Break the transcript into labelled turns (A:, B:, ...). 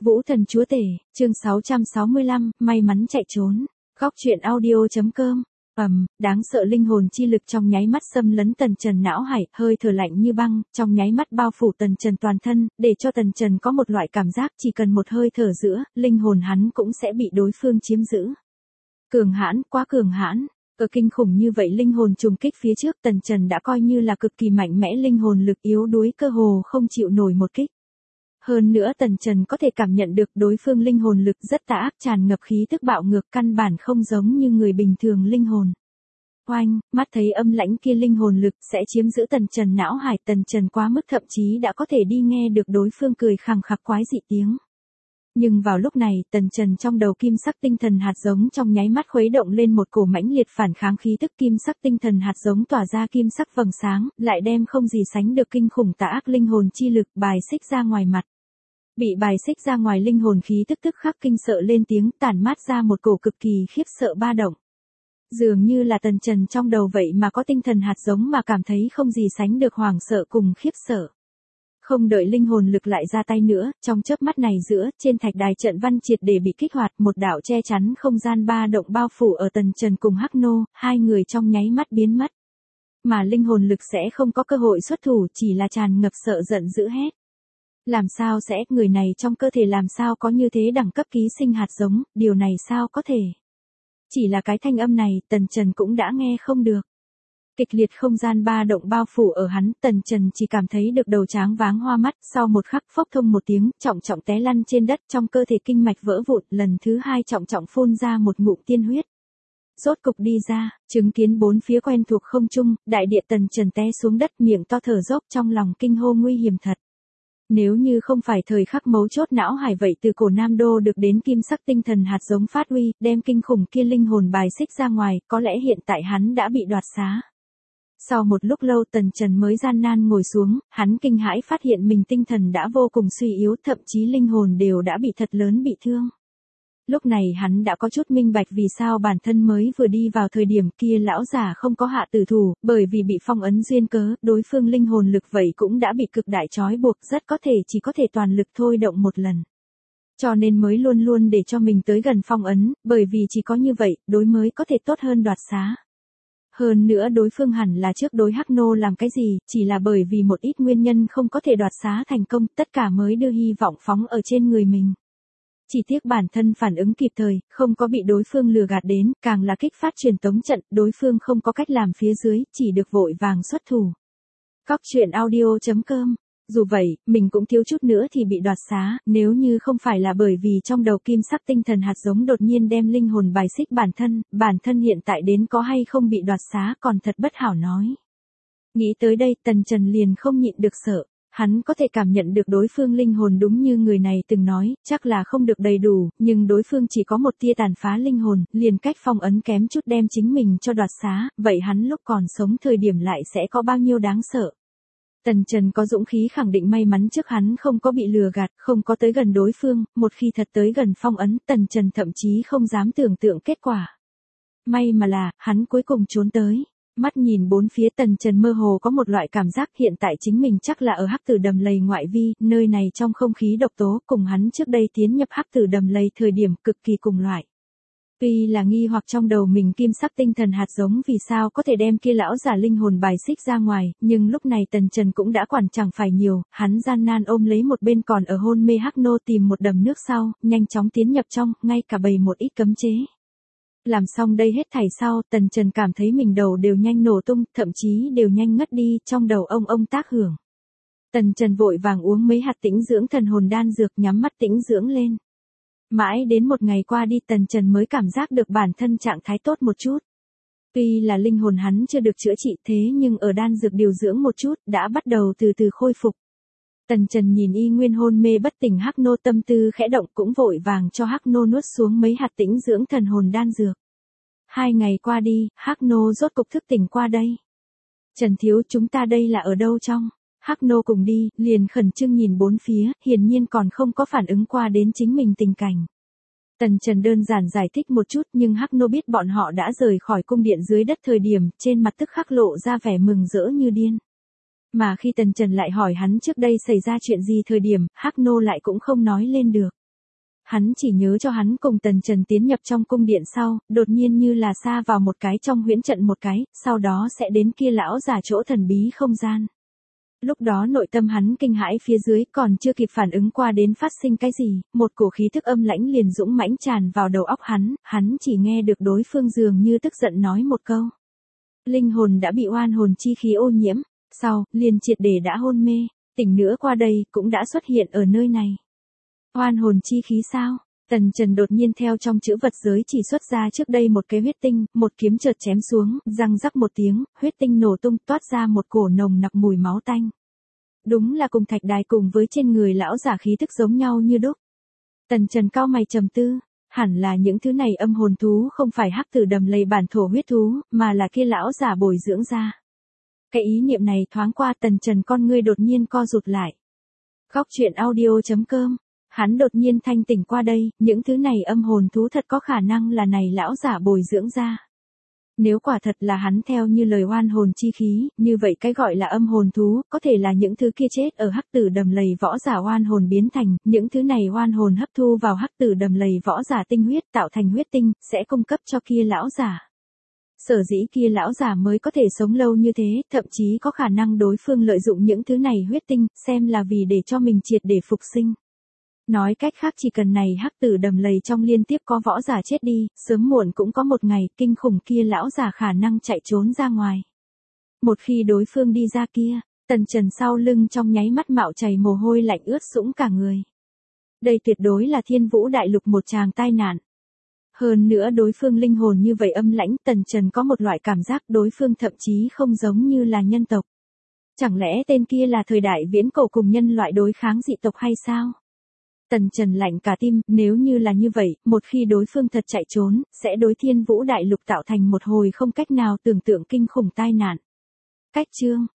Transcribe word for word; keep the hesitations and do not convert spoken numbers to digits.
A: Vũ Thần Chúa Tể, chương sáu trăm sáu mươi lăm, may mắn chạy trốn. Góc truyện audio.com. Ầm, đáng sợ linh hồn chi lực trong nháy mắt xâm lấn Tần Trần não hải, hơi thở lạnh như băng, trong nháy mắt bao phủ Tần Trần toàn thân, để cho Tần Trần có một loại cảm giác chỉ cần một hơi thở giữa, linh hồn hắn cũng sẽ bị đối phương chiếm giữ. Cường hãn, quá cường hãn. Ở kinh khủng như vậy linh hồn trùng kích phía trước, Tần Trần đã coi như là cực kỳ mạnh mẽ, linh hồn lực yếu đuối cơ hồ không chịu nổi một kích. Hơn nữa Tần Trần có thể cảm nhận được đối phương linh hồn lực rất tà ác, tràn ngập khí tức bạo ngược, căn bản không giống như người bình thường linh hồn. Oanh, mắt thấy âm lãnh kia linh hồn lực sẽ chiếm giữ Tần Trần não hải, Tần Trần quá mức thậm chí đã có thể đi nghe được đối phương cười khằng khặc quái dị tiếng. Nhưng vào lúc này, Tần Trần trong đầu kim sắc tinh thần hạt giống trong nháy mắt khuấy động lên một cổ mãnh liệt phản kháng khí tức, kim sắc tinh thần hạt giống tỏa ra kim sắc vầng sáng, lại đem không gì sánh được kinh khủng tà ác linh hồn chi lực bài xích ra ngoài mặt. Bị bài xích ra ngoài linh hồn khí tức tức khắc kinh sợ lên tiếng, tản mát ra một cổ cực kỳ khiếp sợ ba động. Dường như là Tần Trần trong đầu vậy mà có tinh thần hạt giống mà cảm thấy không gì sánh được hoảng sợ cùng khiếp sợ. Không đợi linh hồn lực lại ra tay nữa, trong chớp mắt này giữa, trên thạch đài trận văn triệt để bị kích hoạt, một đạo che chắn không gian ba động bao phủ ở Tần Trần cùng Hắc Nô, hai người trong nháy mắt biến mất. Mà linh hồn lực sẽ không có cơ hội xuất thủ, chỉ là tràn ngập sợ giận dữ hét. Làm sao sẽ, người này trong cơ thể làm sao có như thế đẳng cấp ký sinh hạt giống, điều này sao có thể. Chỉ là cái thanh âm này, Tần Trần cũng đã nghe không được. Kịch liệt không gian ba động bao phủ ở hắn, Tần Trần chỉ cảm thấy được đầu tráng váng hoa mắt, sau một khắc phốc thông một tiếng, trọng trọng té lăn trên đất, trong cơ thể kinh mạch vỡ vụn, lần thứ hai trọng trọng phun ra một ngụm tiên huyết. Rốt cục đi ra, chứng kiến bốn phía quen thuộc không trung, đại địa, Tần Trần té xuống đất, miệng to thở dốc, trong lòng kinh hô nguy hiểm thật. Nếu như không phải thời khắc mấu chốt não hải vậy từ cổ Nam Đô được đến kim sắc tinh thần hạt giống phát huy, đem kinh khủng kia linh hồn bài xích ra ngoài, có lẽ hiện tại hắn đã bị đoạt xá. Sau một lúc lâu Tần Trần mới gian nan ngồi xuống, hắn kinh hãi phát hiện mình tinh thần đã vô cùng suy yếu, thậm chí linh hồn đều đã bị thật lớn bị thương. Lúc này hắn đã có chút minh bạch vì sao bản thân mới vừa đi vào thời điểm kia lão giả không có hạ tử thủ, bởi vì bị phong ấn duyên cớ, đối phương linh hồn lực vậy cũng đã bị cực đại trói buộc, rất có thể chỉ có thể toàn lực thôi động một lần. Cho nên mới luôn luôn để cho mình tới gần phong ấn, bởi vì chỉ có như vậy, đối mới có thể tốt hơn đoạt xá. Hơn nữa đối phương hẳn là trước đối Hắc Nô làm cái gì, chỉ là bởi vì một ít nguyên nhân không có thể đoạt xá thành công, tất cả mới đưa hy vọng phóng ở trên người mình. Chỉ tiếc bản thân phản ứng kịp thời, không có bị đối phương lừa gạt đến, càng là kích phát truyền tống trận, đối phương không có cách làm phía dưới, chỉ được vội vàng xuất thủ. Góc truyện audio.com. Dù vậy, mình cũng thiếu chút nữa thì bị đoạt xá, nếu như không phải là bởi vì trong đầu kim sắc tinh thần hạt giống đột nhiên đem linh hồn bài xích bản thân, bản thân hiện tại đến có hay không bị đoạt xá còn thật bất hảo nói. Nghĩ tới đây Tần Trần liền không nhịn được sợ. Hắn có thể cảm nhận được đối phương linh hồn đúng như người này từng nói, chắc là không được đầy đủ, nhưng đối phương chỉ có một tia tàn phá linh hồn, liền cách phong ấn kém chút đem chính mình cho đoạt xá, vậy hắn lúc còn sống thời điểm lại sẽ có bao nhiêu đáng sợ. Tần Trần có dũng khí khẳng định may mắn trước hắn không có bị lừa gạt, không có tới gần đối phương, một khi thật tới gần phong ấn, Tần Trần thậm chí không dám tưởng tượng kết quả. May mà là, hắn cuối cùng trốn tới. Mắt nhìn bốn phía Tần Trần mơ hồ có một loại cảm giác hiện tại chính mình chắc là ở Hắc Tử Đầm Lầy ngoại vi, nơi này trong không khí độc tố cùng hắn trước đây tiến nhập Hắc Tử Đầm Lầy thời điểm cực kỳ cùng loại. Tuy là nghi hoặc trong đầu mình kim sắc tinh thần hạt giống vì sao có thể đem kia lão giả linh hồn bài xích ra ngoài, nhưng lúc này Tần Trần cũng đã quản chẳng phải nhiều, hắn gian nan ôm lấy một bên còn ở hôn mê Hắc Nô tìm một đầm nước sau, nhanh chóng tiến nhập trong, ngay cả bày một ít cấm chế. Làm xong đây hết thảy sau, Tần Trần cảm thấy mình đầu đều nhanh nổ tung, thậm chí đều nhanh ngất đi, trong đầu ông ông tác hưởng. Tần Trần vội vàng uống mấy hạt tĩnh dưỡng thần hồn đan dược, nhắm mắt tĩnh dưỡng lên. Mãi đến một ngày qua đi Tần Trần mới cảm giác được bản thân trạng thái tốt một chút. Tuy là linh hồn hắn chưa được chữa trị thế nhưng ở đan dược điều dưỡng một chút, đã bắt đầu từ từ khôi phục. Tần Trần nhìn y nguyên hôn mê bất tỉnh Hắc Nô tâm tư khẽ động cũng vội vàng cho Hắc Nô nuốt xuống mấy hạt tĩnh dưỡng thần hồn đan dược. Hai ngày qua đi, Hắc Nô rốt cục thức tỉnh qua đây. Trần thiếu chúng ta đây là ở đâu trong? Hắc Nô cùng đi, liền khẩn trương nhìn bốn phía, hiển nhiên còn không có phản ứng qua đến chính mình tình cảnh. Tần Trần đơn giản giải thích một chút nhưng Hắc Nô biết bọn họ đã rời khỏi cung điện dưới đất thời điểm, trên mặt tức khắc lộ ra vẻ mừng rỡ như điên. Mà khi Tần Trần lại hỏi hắn trước đây xảy ra chuyện gì thời điểm, Hắc Nô lại cũng không nói lên được. Hắn chỉ nhớ cho hắn cùng Tần Trần tiến nhập trong cung điện sau, đột nhiên như là xa vào một cái trong huyễn trận một cái, sau đó sẽ đến kia lão giả chỗ thần bí không gian. Lúc đó nội tâm hắn kinh hãi phía dưới còn chưa kịp phản ứng qua đến phát sinh cái gì, một cổ khí thức âm lãnh liền dũng mãnh tràn vào đầu óc hắn, hắn chỉ nghe được đối phương dường như tức giận nói một câu. Linh hồn đã bị oan hồn chi khí ô nhiễm, sau, liền triệt để đã hôn mê, tỉnh nữa qua đây cũng đã xuất hiện ở nơi này. Oan hồn chi khí sao? Tần Trần đột nhiên theo trong chữ vật giới chỉ xuất ra trước đây một cái huyết tinh, một kiếm chợt chém xuống, răng rắc một tiếng, huyết tinh nổ tung toát ra một cổ nồng nặc mùi máu tanh. Đúng là cùng thạch đài cùng với trên người lão giả khí thức giống nhau như đúc. Tần Trần cau mày trầm tư, hẳn là những thứ này âm hồn thú không phải hắc tử đầm lầy bản thổ huyết thú, mà là kia lão giả bồi dưỡng ra. Cái ý niệm này thoáng qua Tần Trần con ngươi đột nhiên co rụt lại. Góc truyện audio chấm com. Hắn đột nhiên thanh tỉnh qua đây, những thứ này âm hồn thú thật có khả năng là này lão giả bồi dưỡng ra. Nếu quả thật là hắn theo như lời oan hồn chi khí, như vậy cái gọi là âm hồn thú, có thể là những thứ kia chết ở hắc tử đầm lầy võ giả oan hồn biến thành, những thứ này oan hồn hấp thu vào hắc tử đầm lầy võ giả tinh huyết tạo thành huyết tinh, sẽ cung cấp cho kia lão giả. Sở dĩ kia lão giả mới có thể sống lâu như thế, thậm chí có khả năng đối phương lợi dụng những thứ này huyết tinh, xem là vì để cho mình triệt để phục sinh. Nói cách khác chỉ cần này hắc tử đầm lầy trong liên tiếp có võ giả chết đi, sớm muộn cũng có một ngày kinh khủng kia lão giả khả năng chạy trốn ra ngoài. Một khi đối phương đi ra kia, Tần Trần sau lưng trong nháy mắt mạo chảy mồ hôi lạnh ướt sũng cả người. Đây tuyệt đối là Thiên Vũ Đại Lục một tràng tai nạn. Hơn nữa đối phương linh hồn như vậy âm lãnh, Tần Trần có một loại cảm giác đối phương thậm chí không giống như là nhân tộc. Chẳng lẽ tên kia là thời đại viễn cổ cùng nhân loại đối kháng dị tộc hay sao? Tần Trần lạnh cả tim, nếu như là như vậy, một khi đối phương thật chạy trốn, sẽ đối Thiên Vũ Đại Lục tạo thành một hồi không cách nào tưởng tượng kinh khủng tai nạn. Cách chương